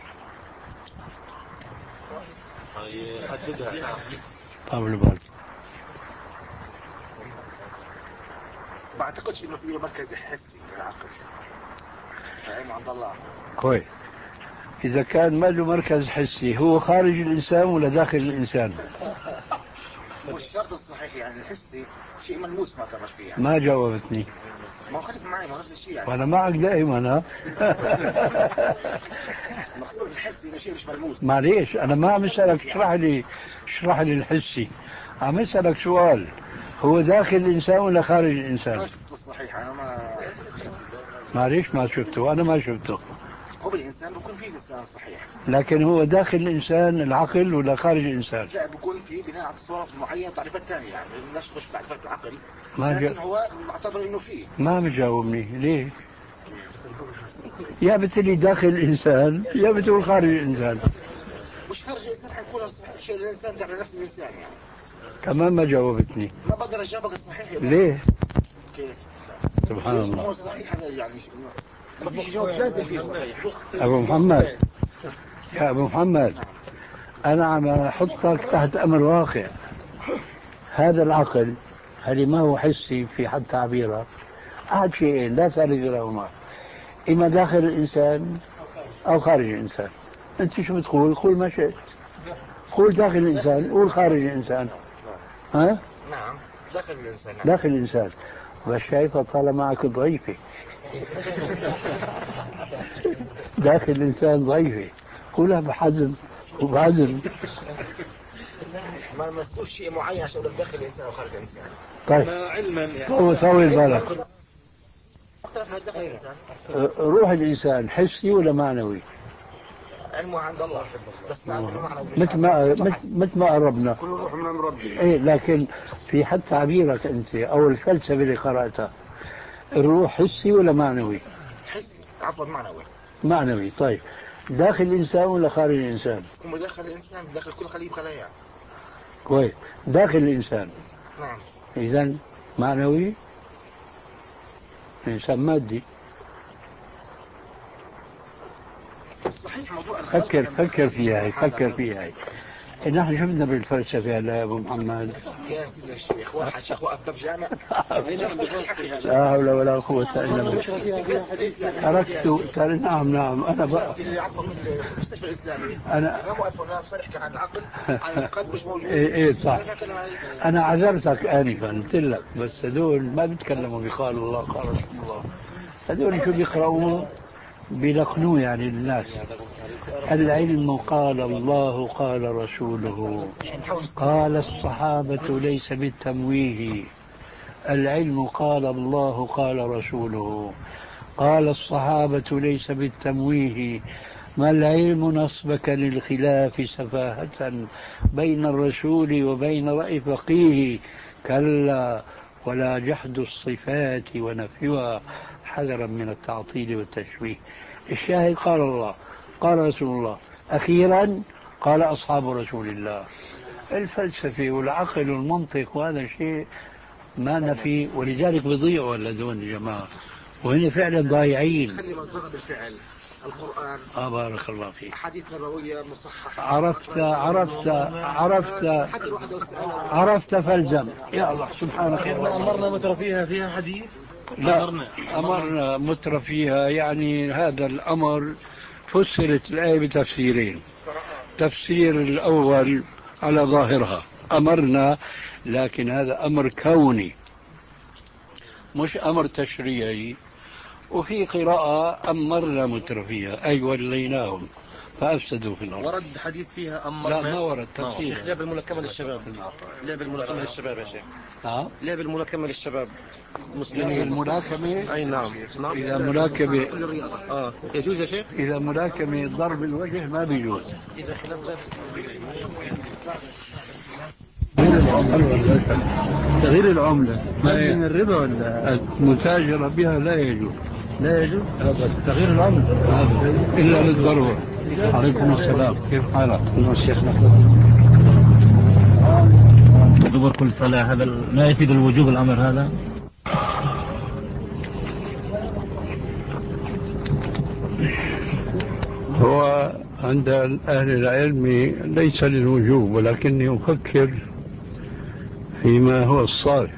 يحددها. طول بالك. ما أعتقدش إنه في مركز حسي للعقل، العلم عند الله. كويس. إذا كان ما له مركز حسي، هو خارج الإنسان ولا داخل الإنسان؟ مش شرط الصحيح يعني الحسي شيء ملموس ما تمر فيه يعني. ما جاوبتني. ما خليك معي، ما نفس الشيء يعني. وأنا معك دائما. ها. المقصود الحسي شيء مش ملموس. معليش أنا ما عم أسألك اشرح لي اشرح لي الحسي، عم أسألك سؤال، هو داخل الإنسان ولا خارج الإنسان؟ ما شفته الصحيح أنا ما. معليش ما شفته، أنا ما شفته. هو بالإنسان بيكون فيه الإنسان صحيح، لكن هو داخل الإنسان العقل ولا خارج الإنسان؟ لا بيكون فيه بناء على تصورات معينة تعريفات ثانية يعني الناس مش تعريفات العقل، ما لكن جا... هو معتبر إنه فيه. ما مجاوبني ليه؟ يا بتقولي داخل الإنسان يا بتقول خارج الإنسان. مش خارج الإنسان حيكون الصحيح شيء الإنسان تعمل نفس الإنسان يعني. كمان ما جاوبتني. ما بقدر أجاوبك الصحيح يا ليه؟ كيف؟ سبحان الله. هو الصحيح هذا يعني ما فيش جواب جازم فيه صحيح. أبو محمد، يا أبو محمد، أنا عم أحطك تحت أمر واقع. هذا العقل هل ما هو حسي في حد تعبيره؟ أحد شيئين لا ثالث لهما، إما داخل الإنسان أو خارج الإنسان. أنت شو بتقول؟ قول ما شئت، قول داخل الإنسان، قول خارج الإنسان. ها؟ نعم داخل الإنسان. نعم. داخل الإنسان. بس شايفة طالع معك ضعيفة. داخل الإنسان ضعيفة، قولها بحزم وبعزم. ما مسدوش شيء معين عشان يقول داخل الإنسان أو خارج الإنسان. طيب علما يعني. طول طول بالك. داخل الإنسان. روح الإنسان حسي ولا معنوي؟ علمه عند الله، بس ما مثل ما مثل ما قربنا. كل روح من أمر ربي. إيه لكن في حد تعبيرك أنت أو الفلسفة اللي قرأتها، الروح حسي ولا معنوي؟ حسي، عفوا معنوي. معنوي. طيب داخل الإنسان ولا خارج الإنسان؟ هم داخل الإنسان، داخل كل خلية بخلايا. كويس. داخل الإنسان. نعم. إذن معنوي، إنسان مادي. صحيح موضوع فكر فكر فيها هي، فكر فيها هي. نحن شفنا بالفلسفة يا أبو محمد. يا سيدي الشيخ، واحد شيخ وقف في جامع. لا حول ولا قوة إلا بالله. تركت تر... نعم نعم أنا بقى في عفوا من المستشفى الإسلامي. أنا ما وقف هنا بصريح عن العقل، عن القلب مش موجود. إيه إيه صح. أنا عذرتك آنفا قلت لك، بس هذول ما بيتكلموا بقال الله قال رسول الله، هذول شو بيقرأوا بلقنوه يعني للناس. العلم قال الله قال رسوله قال الصحابة ليس بالتمويه. العلم قال الله قال رسوله قال الصحابة ليس بالتمويه. ما العلم نصبك للخلاف سفاهة بين الرسول وبين رأي فقيه. كلا ولا جحد الصفات ونفيها حذرا من التعطيل والتشبيه. الشاهد قال الله قال رسول الله، أخيرا قال أصحاب رسول الله. الفلسفة والعقل والمنطق وهذا الشيء ما نفي، ولذلك بيضيعوا الذين الجماعة، وهن فعلا ضايعين. خلي مصدرها بالفعل القرآن. آه بارك الله فيك. حديث نبوية مصححة. عرفت عرفت عرفت عرفت فالزم. يا الله سبحانك. أمرنا مترفيها فيها حديث. لا أمرنا متر فيها، يعني هذا الأمر فسرت الآية بتفسيرين. تفسير الأول على ظاهرها أمرنا، لكن هذا أمر كوني مش أمر تشريعي. وفي قراءة أمرنا متر فيها أي وليناهم فأفسدوا في الأرض. ورد حديث فيها أم لا ما ورد تفصيل. شيخ لعب الملاكمة للشباب لعب الملاكمة للشباب يا شيخ نعم لعب الملاكمة للشباب مسلمين. الملاكمة أي نعم نعم إذا ملاكمة آه يجوز يا شيخ إذا ملاكمة ضرب الوجه ما بيجوز. إذا خلاف ذلك تغيير العملة ما من الربا ولا المتاجرة بها لا يجوز. لا يجوز هذا تغيير العملة إلا للضرورة. عليكم السلام كيف حالك؟ شيخنا دبر كل صلاة هذا ما يفيد الوجوب الأمر هذا. هو عند أهل العلم ليس للوجوب ولكني أفكر فيما هو الصالح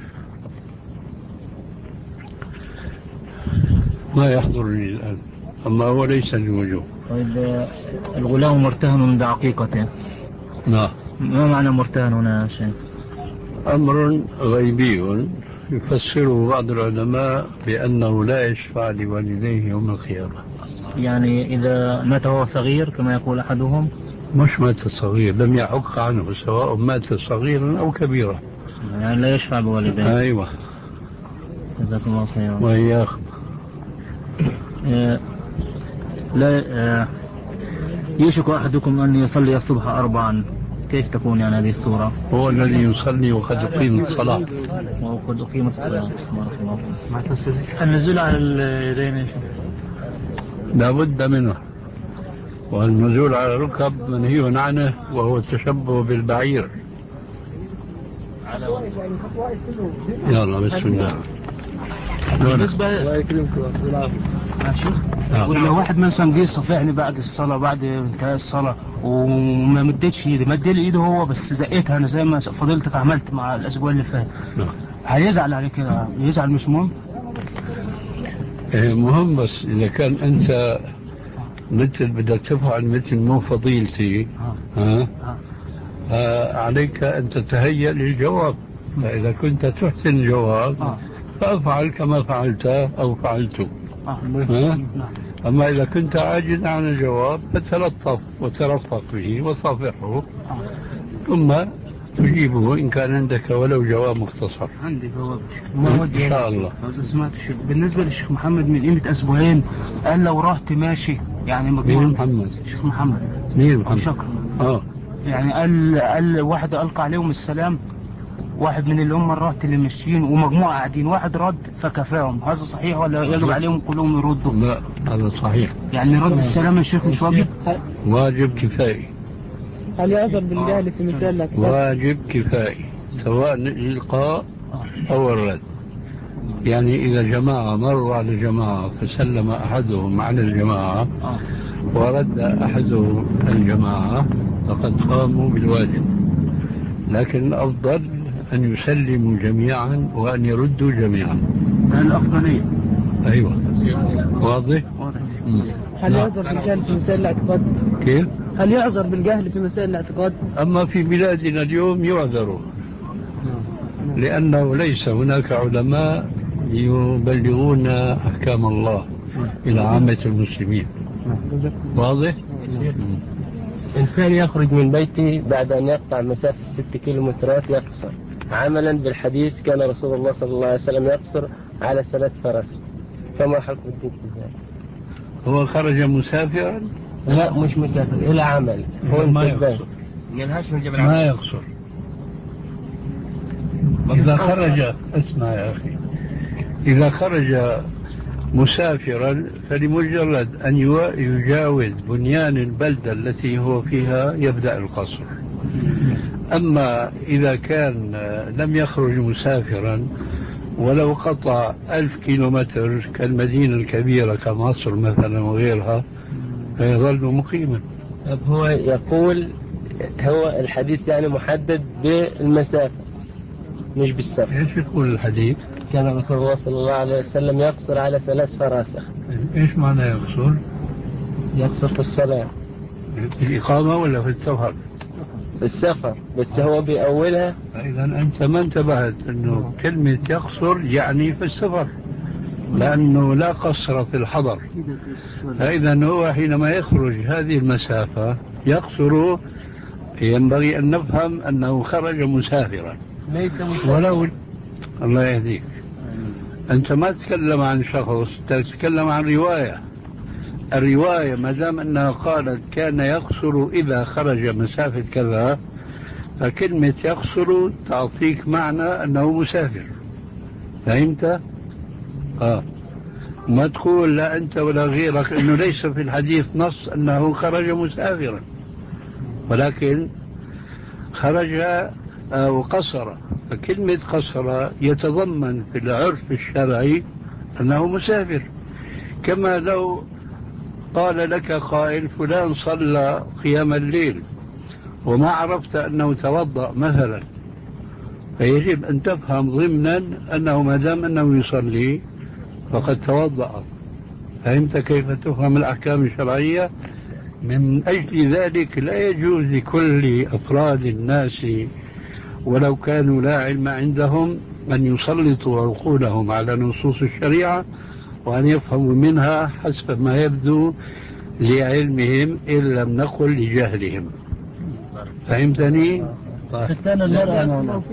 ما يحضرني الآن أما هو ليس للوجوب. طيب الغلام مرتهن بعقيقته. نعم. ما معنى مرتهن هنا يا شيخ؟ أمر غيبي يفسره بعض العلماء بأنه لا يشفع لوالديه يوم القيامة. يعني إذا مات وهو صغير كما يقول أحدهم؟ مش مات صغير لم يحق عنه سواء مات صغيرا أو كبيرا يعني لا يشفع بوالديه. أيوة جزاكم الله خيرا. وإياكم. آه لا آه يشك أحدكم أن يصلي الصبح أربعا كيف تكون يعني هذه الصورة؟ هو الذي يصلي وقد أقيمت الصلاة. وقد أقيمت الصلاة. النزول على اليدين لا بد منه والنزول على الركب منهي عنه وهو التشبه بالبعير. يلا بسم الله. بالنسبة لو واحد مثلا جه صفعني بعد الصلاة بعد انتهاء الصلاة وما مدتش ايدي مد لي ايده هو بس زقيتها انا زي ما فضيلتك عملت مع الاسبوع اللي فات هيزعل على كده يزعل مش مهم؟ مهم بس اذا كان انت مثل بدك تفعل مثل مو فضيلتي ها عليك ان تتهيأ للجواب. فاذا كنت تحسن الجواب فافعل كما فعلت او فعلت. ها؟ أما إذا كنت عاجز عن الجواب فتلطف وترفق به وصافحه ثم تجيبه إن كان عندك ولو جواب مختصر. عندي جواب إن شاء الله. سمعت الشيخ بالنسبة للشيخ محمد من قيمة أسبوعين قال لو رحت ماشي يعني مين محمد؟ الشيخ محمد مين محمد؟ شكرا. آه. يعني قال قال واحد ألقى عليهم السلام واحد من الأمة رحت اللي ماشيين ومجموعة قاعدين واحد رد فكفاهم هذا صحيح ولا يجب عليهم كلهم يردوا؟ لا هذا صحيح. يعني رد السلام يا شيخ مش واجب؟ واجب كفائي. هل يعذر بالجهل في مسألة؟ واجب كفائي سواء الإلقاء أو الرد. يعني إذا جماعة مروا على جماعة فسلم أحدهم على الجماعة ورد أحدهم الجماعة فقد قاموا بالواجب لكن الأفضل أن يسلموا جميعا وأن يردوا جميعا. الأفضلية. أيوة واضح؟ واضح. هل يعذر بالجهل في مسائل الاعتقاد؟ كيف؟ هل يعذر بالجهل في مسائل الاعتقاد؟ أما في بلادنا اليوم يعذروا لأنه ليس هناك علماء يبلغون أحكام الله إلى عامة المسلمين. واضح؟ إنسان يخرج من بيته بعد أن يقطع مسافة ست كيلومترات يقصر عملا بالحديث كان رسول الله صلى الله عليه وسلم يقصر على ثلاث فرس فما حكم الدين في ذلك؟ هو خرج مسافرا؟ لا مش مسافر إلى عمل هو ما يقصر. ما يقصر. إذا خرج اسمع يا أخي إذا خرج مسافرا فلمجرد أن يجاوز بنيان البلدة التي هو فيها يبدأ القصر. أما إذا كان لم يخرج مسافرا ولو قطع ألف كيلومتر كالمدينة الكبيرة كمصر مثلا وغيرها فيظل مقيما. هو يقول هو الحديث يعني محدد بالمسافة مش بالسفر. ايش يقول الحديث؟ كان رسول الله صلى الله عليه وسلم يقصر على ثلاث فراسخ. ايش معنى يقصر؟ يقصر في الصلاة. في الإقامة ولا في السفر؟ في السفر بس هو بأولها. إذا أنت ما انتبهت أنه كلمة يقصر يعني في السفر لأنه لا قصر في الحضر، فإذا هو حينما يخرج هذه المسافة يقصر، ينبغي أن نفهم أنه خرج مسافرا ولو. الله يهديك، أنت ما تتكلم عن شخص، تتكلم عن رواية. الرواية ما دام أنها قالت كان يقصر إذا خرج مسافة كذا، فكلمة يقصر تعطيك معنى أنه مسافر. فهمت؟ آه. ما تقول لا أنت ولا غيرك أنه ليس في الحديث نص أنه خرج مسافرا، ولكن خرج وقصر. فكلمة قصر يتضمن في العرف الشرعي أنه مسافر. كما لو قال لك قائل فلان صلى قيام الليل وما عرفت أنه توضأ مثلا، فيجب أن تفهم ضمنا أنه ما دام أنه يصلي فقد توضأ. فهمت كيف تفهم الأحكام الشرعية؟ من أجل ذلك لا يجوز لكل أفراد الناس ولو كانوا لا علم عندهم أن يسلطوا عقولهم على نصوص الشريعة وأن يفهموا منها حسب ما يبدو لعلمهم إن لم نقل لجهلهم. فهمتني؟ عندنا,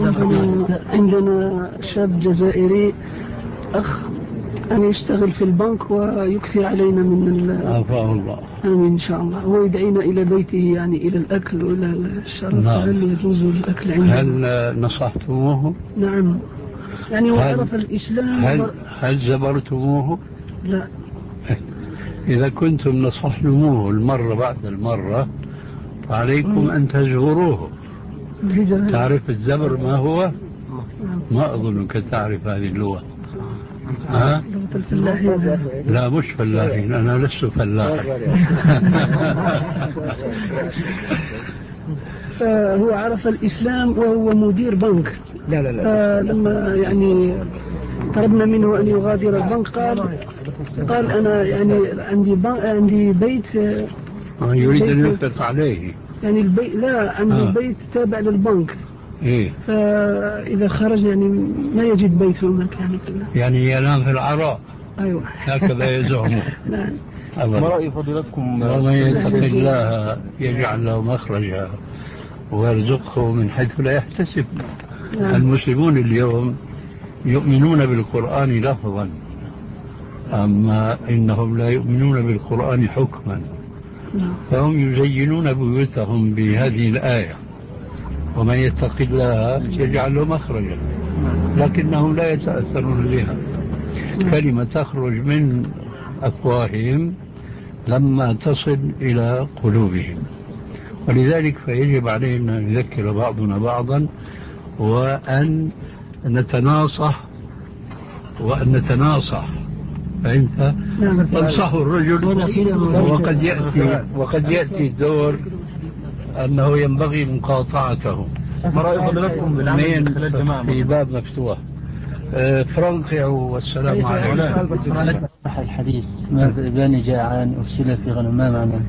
عندنا شاب جزائري أخ أن يشتغل في البنك ويكثر علينا من عفاه الله. آمين إن شاء الله. هو يدعينا إلى بيته يعني إلى الأكل وإلى الشرب. نعم. هل يجوز الأكل عنده؟ هل نصحتموه؟ نعم، يعني وعرف الإسلام. هل, هل زبرتموه؟ لا. إذا كنتم نصحتموه المرة بعد المرة فعليكم أن تزوروه. تعرف الزبر ما هو؟ ما أظنك تعرف هذه اللغة. ها؟ لا مش فلاحين، أنا لست فلاحا. فهو عرف الإسلام وهو مدير بنك. لا لا لا. فلما يعني طلبنا منه أن يغادر البنك قال قال أنا يعني عندي عندي بيت يريد أن ينفق عليه. يعني البيت لا عندي آه. بيت تابع للبنك. إيه؟ فإذا خرج يعني ما يجد بيت هناك يعني. يعني ينام في العراء. أيوة. هكذا يزعمون. نعم. ما رأي فضيلتكم؟ ومن يتق الله يجعل له مخرجا ويرزقه من حيث لا يحتسب. نعم. المسلمون اليوم يؤمنون بالقرآن لفظا، أما إنهم لا يؤمنون بالقرآن حكما. نعم. فهم يزينون بيوتهم بهذه الآية ومن يتق الله يجعل له مخرجا، لكنهم لا يتأثرون بها. كلمة تخرج من أفواههم لما تصل إلى قلوبهم، ولذلك فيجب علينا أن نذكر بعضنا بعضا وأن نتناصح وأن نتناصح. فأنت تنصح الرجل وقد يأتي وقد يأتي الدور أنه ينبغي مقاطعته. ما رأي فضيلتكم بالعمل خلال الجماعة؟ في باب مفتوح. فرنقع والسلام عليكم. الحديث ما ذئبان جاعان أرسل في غنم، ما معناه؟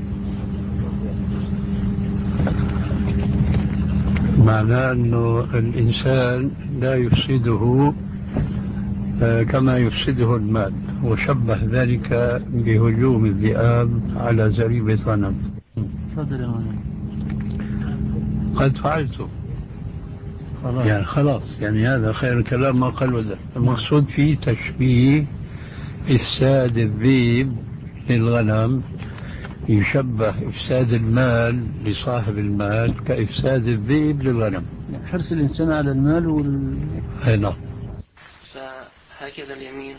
معناه أنه الإنسان لا يفسده كما يفسده المال، وشبه ذلك بهجوم الذئاب على زريبة غنم. قد فعلته خلاص. يعني خلاص، يعني هذا خير الكلام ما قال وده. المقصود فيه تشبيه إفساد الذئب للغنم، يشبه إفساد المال لصاحب المال كإفساد الذئب للغنم. حرص الإنسان على المال وال... أي نعم. فهكذا اليمين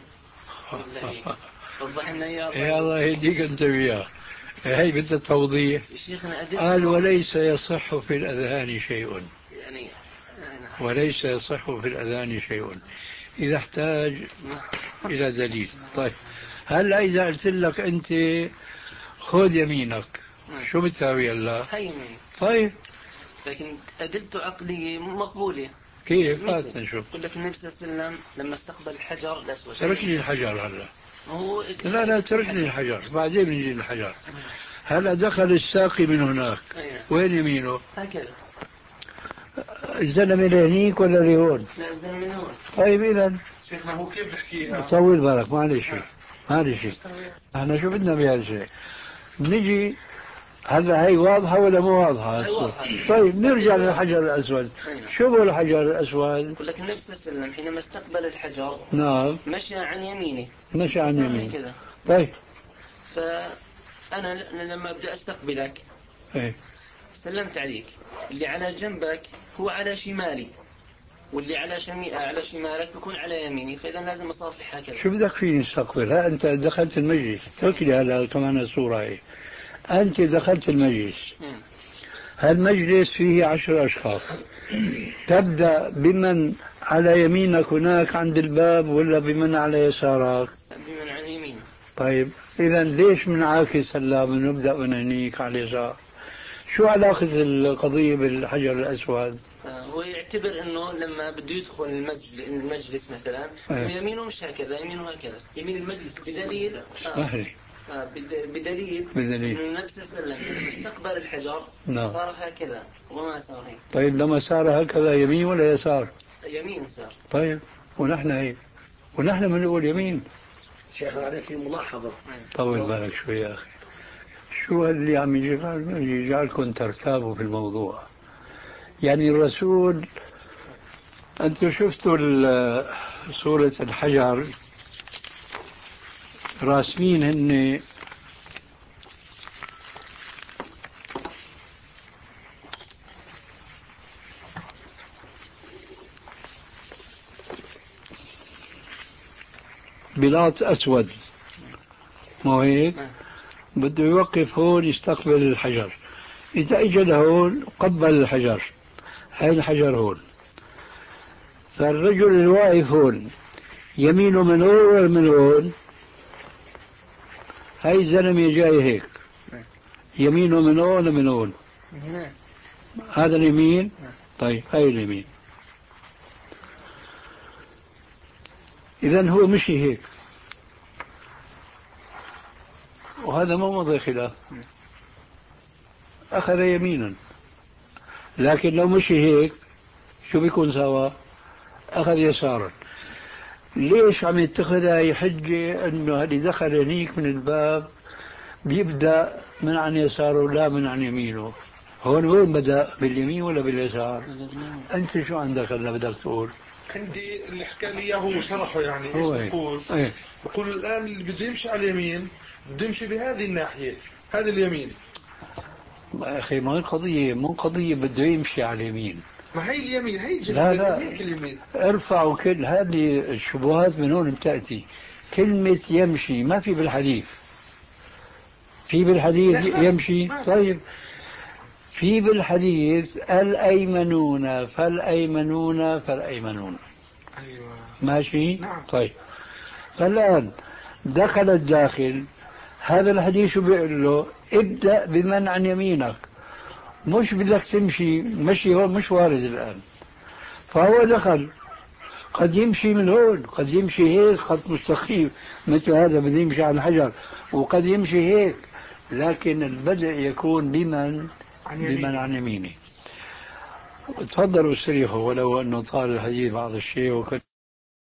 وضح لنا إياه. يا الله يهديك أنت وياه. هي بدها توضيح. قال وليس يصح في الأذهان شيء، يعني وليس يصح في الأذهان شيء إذا احتاج إلى دليل. طيب هل إذا قلت لك أنت خذ يمينك شو بتساوي الله؟ هاي يمين. طيب لكن أدلته عقلية مقبولة. كيف؟ هات نشوف. يقول لك النبي صلى الله عليه وسلم لما استقبل الحجر الأسود. تركني الحجر هلا. هو لا لا تركني الحجر بعدين بنجي الحجر. هلا دخل الساقي من هناك. أيه. وين يمينه؟ هكذا. الزلمة لهنيك ولا لهون؟ لا الزلمة من هون. طيب إذا شيخنا هو كيف بحكيها؟ طول بالك معلش معلش، احنا شو بدنا بهذا الشيء؟ بنجي هلا هي واضحة ولا مو واضحة؟ طيب نرجع للحجر الأسود. شو هو الحجر الأسود؟ يقول لك النبي صلى الله عليه وسلم حينما استقبل الحجر نعم مشى عن يمينه. مشى عن يمينه كذا. طيب فأنا لما أبدأ أستقبلك ايه سلمت عليك، اللي على جنبك هو على شمالي، واللي على شمي... على شمالك بيكون على يميني، فإذا لازم أصافح هكذا. شو بدك فيني استقبل؟ ها أنت دخلت المجلس، اترك لي هلا كمان الصورة هي. أنت دخلت المجلس، هالمجلس فيه عشر أشخاص، تبدأ بمن على يمينك هناك عند الباب ولا بمن على يسارك؟ بمن على يمينك. طيب إذا ليش منعاكس هلا بنبدأ من هنيك على اليسار؟ شو علاقة القضية بالحجر الأسود؟ هو يعتبر انه لما بده يدخل المجلس, المجلس مثلا أيه. يمينه مش هكذا، يمينه هكذا، يمين المجلس بدليل اسمح لي آه بدليل بدليل انه النبي صلى الله عليه وسلم لما استقبل الحجر نعم. صار هكذا وما صار هيك. طيب لما صار هكذا يمين ولا يسار؟ يمين صار. طيب ونحن هيك ونحن بنقول يمين. شيخ عليك في ملاحظة. طول بالك شوي يا أخي، شو اللي عم يجعلكم ترتابوا في الموضوع؟ يعني الرسول، أنتم شفتوا سورة الحجر راسمين هن بلاط أسود، مو هيك؟ بده يوقف هون يستقبل الحجر، إذا إجا لهون قبل الحجر، هاي الحجر هون، فالرجل الواقف هون يمينه من هون ولا من هون؟ هاي الزلمة جاي هيك يمينه من هون ولا من هون؟ هذا اليمين. طيب هاي اليمين، إذن هو مشي هيك وهذا ما موضع خلاف، أخذ يمينا. لكن لو مشي هيك شو بيكون سوا؟ أخذ يسارا. ليش عم يتخذها هي حجة أنه اللي دخل هنيك من الباب بيبدأ من عن يساره لا من عن يمينه؟ هون وين بدأ؟ باليمين ولا باليسار؟ أنت شو عندك هلا بدك تقول؟ عندي اللي حكى لي هو شرحه، يعني ايش بقول؟ ايه؟ بقول الآن اللي بده يمشي على اليمين بده يمشي بهذه الناحية، هذا اليمين. يا أخي ما القضية مو قضية بده يمشي على اليمين، ما هي اليمين هي لا لا هيك اليمين. ارفعوا كل هذه الشبهات من هون بتأتي. كلمة يمشي ما في بالحديث، في بالحديث يمشي. طيب في بالحديث الأيمنون فالأيمنون فالأيمنون. أيوة. ماشي. نعم. طيب فالآن دخل الداخل، هذا الحديث بيقول له ابدأ بمن عن يمينك، مش بدك تمشي مشي هون، مش وارد الآن. فهو دخل، قد يمشي من هون، قد يمشي هيك خط مستقيم مثل هذا بده يمشي على الحجر، وقد يمشي هيك، لكن البدء يكون بمن عن بمن عن يمينه. تفضلوا استريحوا ولو أنه طال الحديث بعض الشيء وكنت